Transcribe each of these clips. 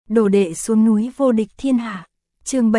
Đồ đệ xuống núi vô địch thiên hạ. Chương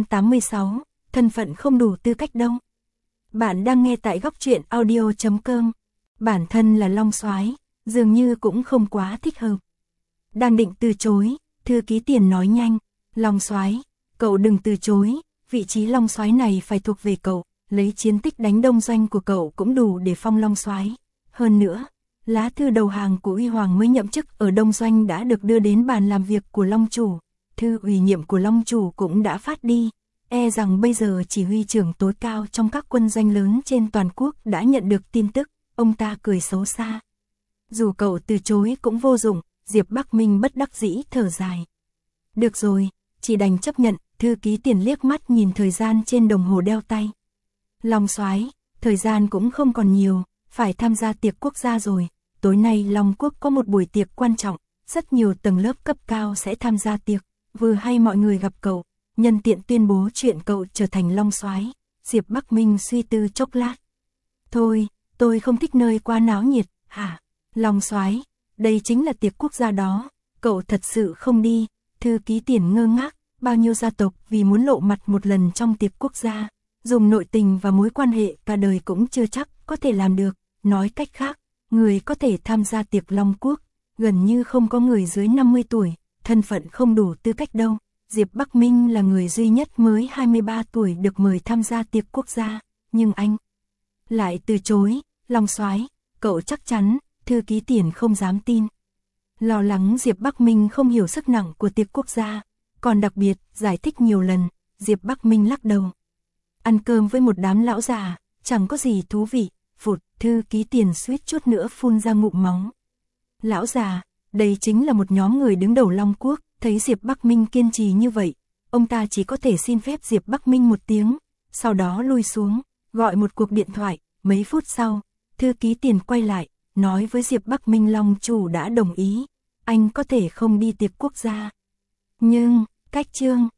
786, thân phận không đủ tư cách đâu. Bạn đang nghe tại góc truyện audio.com. Bản thân là Long Soái, dường như cũng không quá thích hợp. Đang định từ chối, thư ký Tiền nói nhanh, Long Soái, cậu đừng từ chối, vị trí Long Soái này phải thuộc về cậu, lấy chiến tích đánh đông doanh của cậu cũng đủ để phong Long Soái. Hơn nữa, lá thư đầu hàng của Uy Hoàng mới nhậm chức ở Đông Doanh đã được đưa đến bàn làm việc của Long Chủ. Thư ủy nhiệm của Long Chủ cũng đã phát đi. E rằng bây giờ chỉ huy trưởng tối cao trong các quân doanh lớn trên toàn quốc đã nhận được tin tức. Ông ta cười xấu xa. Dù cậu từ chối cũng vô dụng, Diệp Bắc Minh bất đắc dĩ thở dài. Được rồi, chỉ đành chấp nhận. Thư ký Tiền liếc mắt nhìn thời gian trên đồng hồ đeo tay. Long Soái, thời gian cũng không còn nhiều, phải tham gia tiệc quốc gia rồi. Tối nay Long Quốc có một buổi tiệc quan trọng, rất nhiều tầng lớp cấp cao sẽ tham gia tiệc. Vừa hay mọi người gặp cậu, nhân tiện tuyên bố chuyện cậu trở thành Long Soái. Diệp Bắc Minh suy tư chốc lát. Thôi, tôi không thích nơi quá náo nhiệt. Hả? Long Soái, đây chính là tiệc quốc gia đó, cậu thật sự không đi? Thư ký Tiền ngơ ngác, bao nhiêu gia tộc vì muốn lộ mặt một lần trong tiệc quốc gia, dùng nội tình và mối quan hệ cả đời cũng chưa chắc có thể làm được. Nói cách khác, người có thể tham gia tiệc Long Quốc, gần như không có người dưới 50 tuổi, thân phận không đủ tư cách đâu. Diệp Bắc Minh là người duy nhất mới 23 tuổi được mời tham gia tiệc quốc gia, nhưng anh lại từ chối. Long Soái, cậu chắc chắn? Thư ký Tiền không dám tin. Lo lắng Diệp Bắc Minh không hiểu sức nặng của tiệc quốc gia, còn đặc biệt giải thích nhiều lần, Diệp Bắc Minh lắc đầu. Ăn cơm với một đám lão già, chẳng có gì thú vị. Phụt, thư ký Tiền suýt chút nữa phun ra ngụm máu. Lão già, đây chính là một nhóm người đứng đầu Long Quốc. Thấy Diệp Bắc Minh kiên trì như vậy, ông ta chỉ có thể xin phép Diệp Bắc Minh một tiếng, sau đó lui xuống, gọi một cuộc điện thoại. Mấy phút sau, thư ký Tiền quay lại, nói với Diệp Bắc Minh Long Chủ đã đồng ý, anh có thể không đi tiệc quốc gia. Nhưng, cách chương